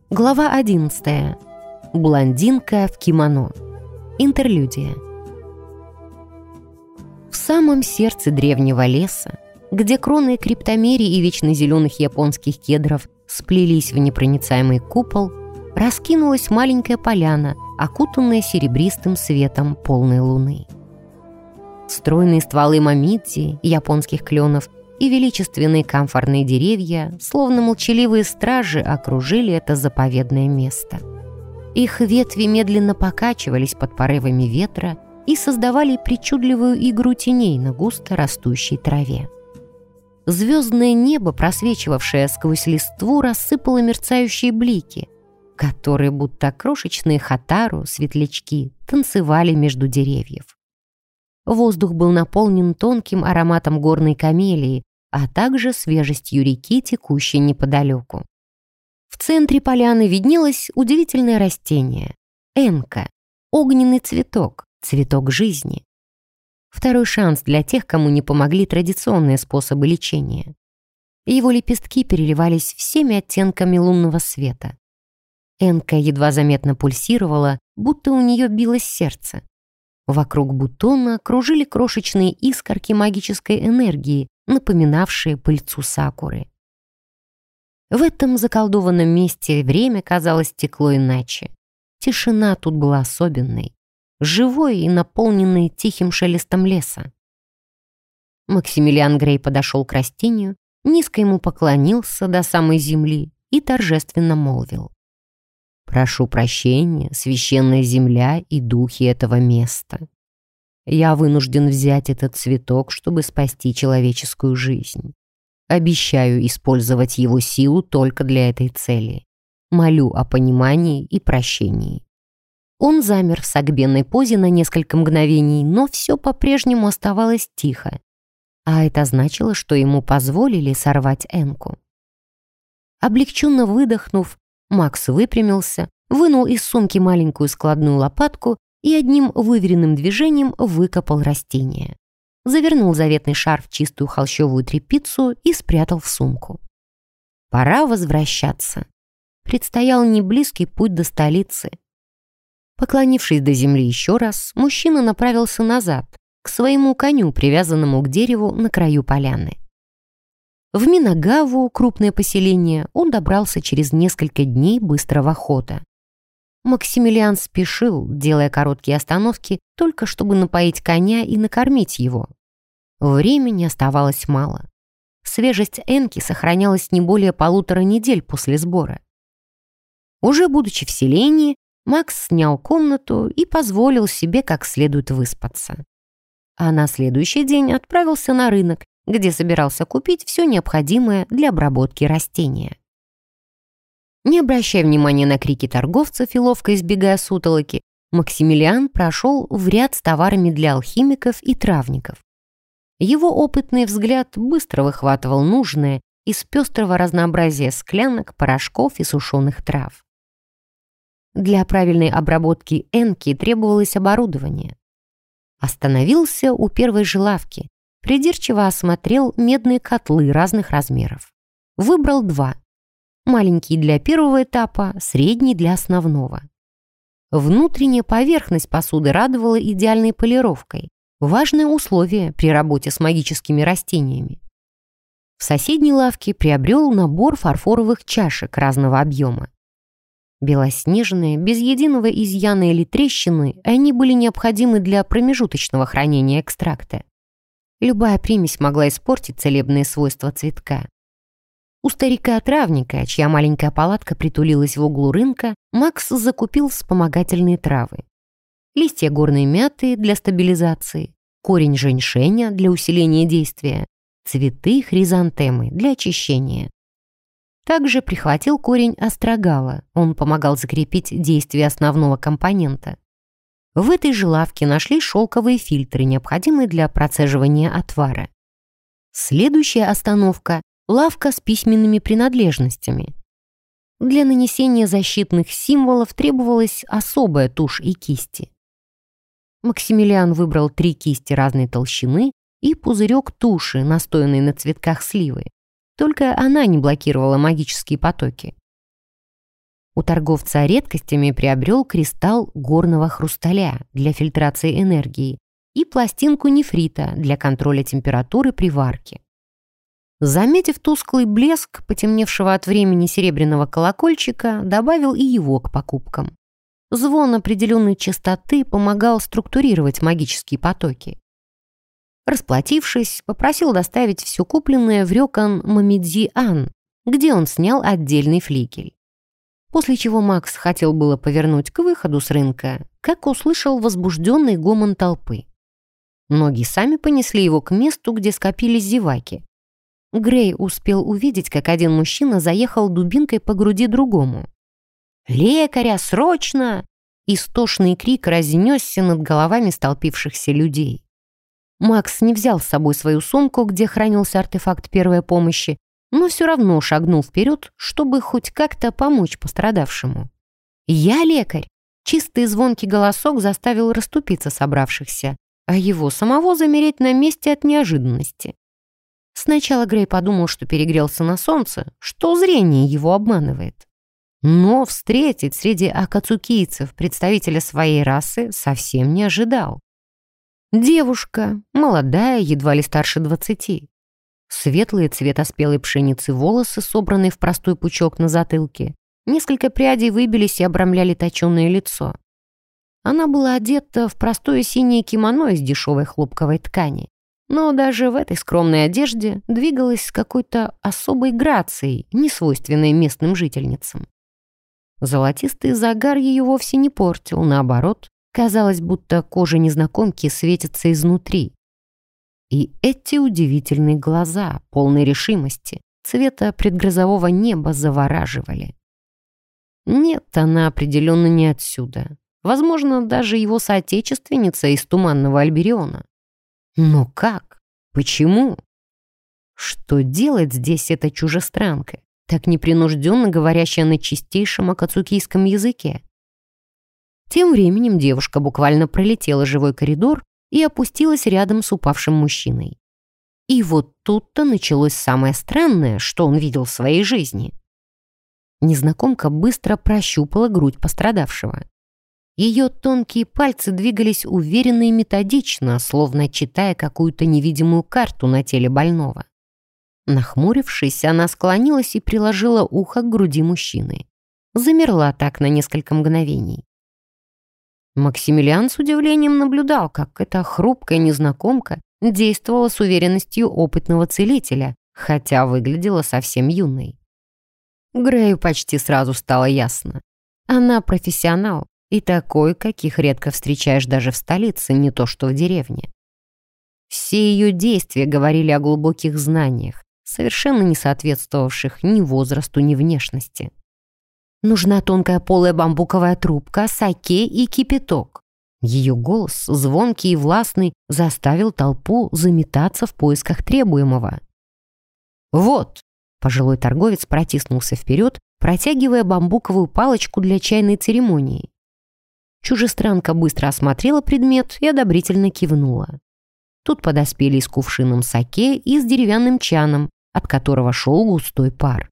Глава 11. Блондинка в кимоно. Интерлюдия. В самом сердце древнего леса, где кроны криптомерий и вечно зеленых японских кедров сплелись в непроницаемый купол, раскинулась маленькая поляна, окутанная серебристым светом полной луны. Стройные стволы мамидзи, японских кленов, и величественные камфорные деревья, словно молчаливые стражи, окружили это заповедное место. Их ветви медленно покачивались под порывами ветра и создавали причудливую игру теней на густо растущей траве. Звездное небо, просвечивавшее сквозь листву, рассыпало мерцающие блики, которые, будто крошечные хатару, светлячки, танцевали между деревьев. Воздух был наполнен тонким ароматом горной камелии, а также свежестью реки, текущей неподалеку. В центре поляны виднелось удивительное растение — энка, огненный цветок, цветок жизни. Второй шанс для тех, кому не помогли традиционные способы лечения. Его лепестки переливались всеми оттенками лунного света. Энка едва заметно пульсировала, будто у нее билось сердце. Вокруг бутона кружили крошечные искорки магической энергии, напоминавшие пыльцу сакуры. В этом заколдованном месте время, казалось, текло иначе. Тишина тут была особенной, живой и наполненной тихим шелестом леса. Максимилиан Грей подошел к растению, низко ему поклонился до самой земли и торжественно молвил: «Прошу прощения, священная земля и духи этого места. Я вынужден взять этот цветок, чтобы спасти человеческую жизнь. Обещаю использовать его силу только для этой цели. Молю о понимании и прощении». Он замер в согбенной позе на несколько мгновений, но все по-прежнему оставалось тихо. А это значило, что ему позволили сорвать энку. Облегченно выдохнув, Макс выпрямился, вынул из сумки маленькую складную лопатку и одним выверенным движением выкопал растение. Завернул заветный шар в чистую холщовую тряпицу и спрятал в сумку. Пора возвращаться. Предстоял неблизкий путь до столицы. Поклонившись до земли еще раз, мужчина направился назад, к своему коню, привязанному к дереву на краю поляны. В Минагаву, крупное поселение, он добрался через несколько дней быстрого хода. Максимилиан спешил, делая короткие остановки, только чтобы напоить коня и накормить его. Времени оставалось мало. Свежесть энки сохранялась не более 1,5 недели после сбора. Уже будучи в селении, Макс снял комнату и позволил себе как следует выспаться. А на следующий день отправился на рынок, где собирался купить все необходимое для обработки растения. Не обращая внимания на крики торговцев и ловко избегая сутолоки, Максимилиан прошел в ряд с товарами для алхимиков и травников. Его опытный взгляд быстро выхватывал нужное из пестрого разнообразия склянок, порошков и сушеных трав. Для правильной обработки энки требовалось оборудование. Остановился у первой же лавки, придирчиво осмотрел медные котлы разных размеров. Выбрал 2. Маленький для первого этапа, средний для основного. Внутренняя поверхность посуды радовала идеальной полировкой. Важное условие при работе с магическими растениями. В соседней лавке приобрел набор фарфоровых чашек разного объема. Белоснежные, без единого изъяна или трещины, они были необходимы для промежуточного хранения экстракта. Любая примесь могла испортить целебные свойства цветка. У старика-травника, чья маленькая палатка притулилась в углу рынка, Макс закупил вспомогательные травы. Листья горной мяты для стабилизации, корень женьшеня для усиления действия, цветы хризантемы для очищения. Также прихватил корень острогала, он помогал закрепить действие основного компонента. В этой же лавке нашли шелковые фильтры, необходимые для процеживания отвара. Следующая остановка — лавка с письменными принадлежностями. Для нанесения защитных символов требовалась особая тушь и кисти. Максимилиан выбрал 3 кисти разной толщины и пузырек туши, настоянной на цветках сливы. Только она не блокировала магические потоки. У торговца редкостями приобрел кристалл горного хрусталя для фильтрации энергии и пластинку нефрита для контроля температуры при варке. Заметив тусклый блеск потемневшего от времени серебряного колокольчика, добавил и его к покупкам. Звон определенной частоты помогал структурировать магические потоки. Расплатившись, попросил доставить все купленное в Рёкан Мамидзи-Ан, где он снял отдельный флигель. После чего Макс хотел было повернуть к выходу с рынка, как услышал возбужденный гомон толпы. Ноги сами понесли его к месту, где скопились зеваки. Грей успел увидеть, как один мужчина заехал дубинкой по груди другому. «Лекаря, срочно!» Истошный крик разнесся над головами столпившихся людей. Макс не взял с собой свою сумку, где хранился артефакт первой помощи, но все равно шагнул вперед, чтобы хоть как-то помочь пострадавшему. «Я лекарь!» Чистый звонкий голосок заставил расступиться собравшихся, а его самого замереть на месте от неожиданности. Сначала Грей подумал, что перегрелся на солнце, что зрение его обманывает. Но встретить среди акацукийцев представителя своей расы совсем не ожидал. Девушка, молодая, едва ли старше 20. Светлые цвета спелой пшеницы волосы, собранные в простой пучок на затылке. Несколько прядей выбились и обрамляли точеное лицо. Она была одета в простое синее кимоно из дешевой хлопковой ткани. Но даже в этой скромной одежде двигалась с какой-то особой грацией, несвойственной местным жительницам. Золотистый загар ее вовсе не портил, наоборот, казалось, будто кожа незнакомки светится изнутри. И эти удивительные глаза, полные решимости, цвета предгрозового неба завораживали. Нет, она определенно не отсюда. Возможно, даже его соотечественница из Туманного Альбериона. Но как? Почему? Что делает здесь эта чужестранка, так непринужденно говорящая на чистейшем акацукийском языке? Тем временем девушка буквально пролетела живой коридор и опустилась рядом с упавшим мужчиной. И вот тут-то началось самое странное, что он видел в своей жизни. Незнакомка быстро прощупала грудь пострадавшего. Ее тонкие пальцы двигались уверенно и методично, словно читая какую-то невидимую карту на теле больного. Нахмурившись, она склонилась и приложила ухо к груди мужчины. Замерла так на несколько мгновений. Максимилиан с удивлением наблюдал, как эта хрупкая незнакомка действовала с уверенностью опытного целителя, хотя выглядела совсем юной. Грею почти сразу стало ясно. Она профессионал, и такой, каких редко встречаешь даже в столице, не то что в деревне. Все ее действия говорили о глубоких знаниях, совершенно не соответствовавших ни возрасту, ни внешности. Нужна тонкая полая бамбуковая трубка, саке и кипяток. Ее голос, звонкий и властный, заставил толпу заметаться в поисках требуемого. «Вот!» — пожилой торговец протиснулся вперед, протягивая бамбуковую палочку для чайной церемонии. Чужестранка быстро осмотрела предмет и одобрительно кивнула. Тут подоспели с кувшином саке и с деревянным чаном, от которого шел густой пар.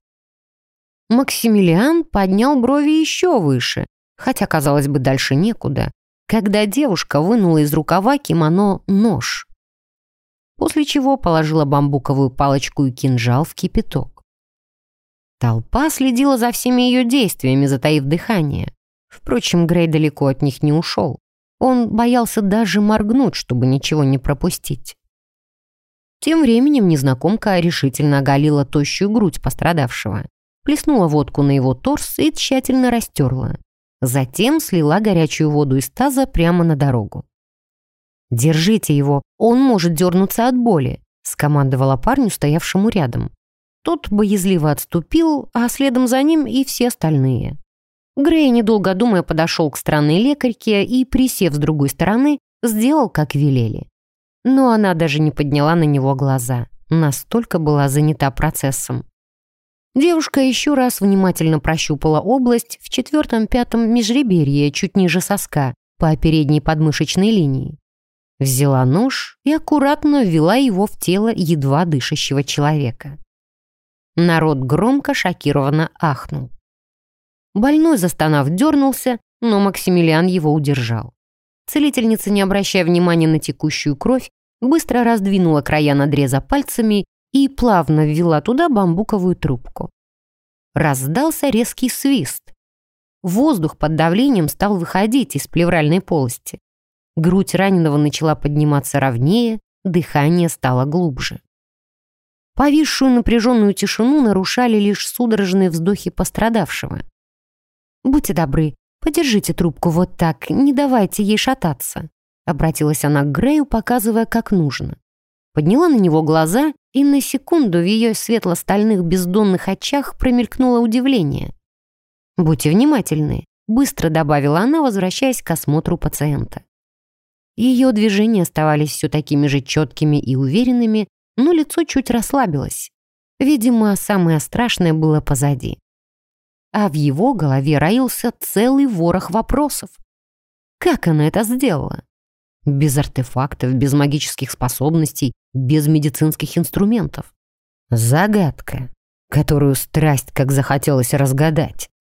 Максимилиан поднял брови еще выше, хотя, казалось бы, дальше некуда, когда девушка вынула из рукава кимоно нож, после чего положила бамбуковую палочку и кинжал в кипяток. Толпа следила за всеми ее действиями, затаив дыхание. Впрочем, Грей далеко от них не ушел. Он боялся даже моргнуть, чтобы ничего не пропустить. Тем временем незнакомка решительно оголила тощую грудь пострадавшего, плеснула водку на его торс и тщательно растерла. Затем слила горячую воду из таза прямо на дорогу. «Держите его, он может дернуться от боли», — скомандовала парню, стоявшему рядом. Тот боязливо отступил, а следом за ним и все остальные. Грей, недолго думая, подошел к странной лекарьке и, присев с другой стороны, сделал, как велели. Но она даже не подняла на него глаза, настолько была занята процессом. Девушка еще раз внимательно прощупала область в 4-5 межреберье, чуть ниже соска, по передней подмышечной линии. Взяла нож и аккуратно ввела его в тело едва дышащего человека. Народ громко, шокированно ахнул. Больной, застонав, дернулся, но Максимилиан его удержал. Целительница, не обращая внимания на текущую кровь, быстро раздвинула края надреза пальцами и плавно ввела туда бамбуковую трубку. Раздался резкий свист. Воздух под давлением стал выходить из плевральной полости. Грудь раненого начала подниматься ровнее, дыхание стало глубже. Повисшую напряженную тишину нарушали лишь судорожные вздохи пострадавшего. «Будьте добры, подержите трубку вот так, не давайте ей шататься», обратилась она к Грею, показывая, как нужно. Подняла на него глаза, и на секунду в ее светло-стальных бездонных очах промелькнуло удивление. «Будьте внимательны», — быстро добавила она, возвращаясь к осмотру пациента. Ее движения оставались все такими же четкими и уверенными, но лицо чуть расслабилось. Видимо, самое страшное было позади. А в его голове роился целый ворох вопросов. Как она это сделала? Без артефактов, без магических способностей, без медицинских инструментов. Загадка, которую страсть как захотелось разгадать.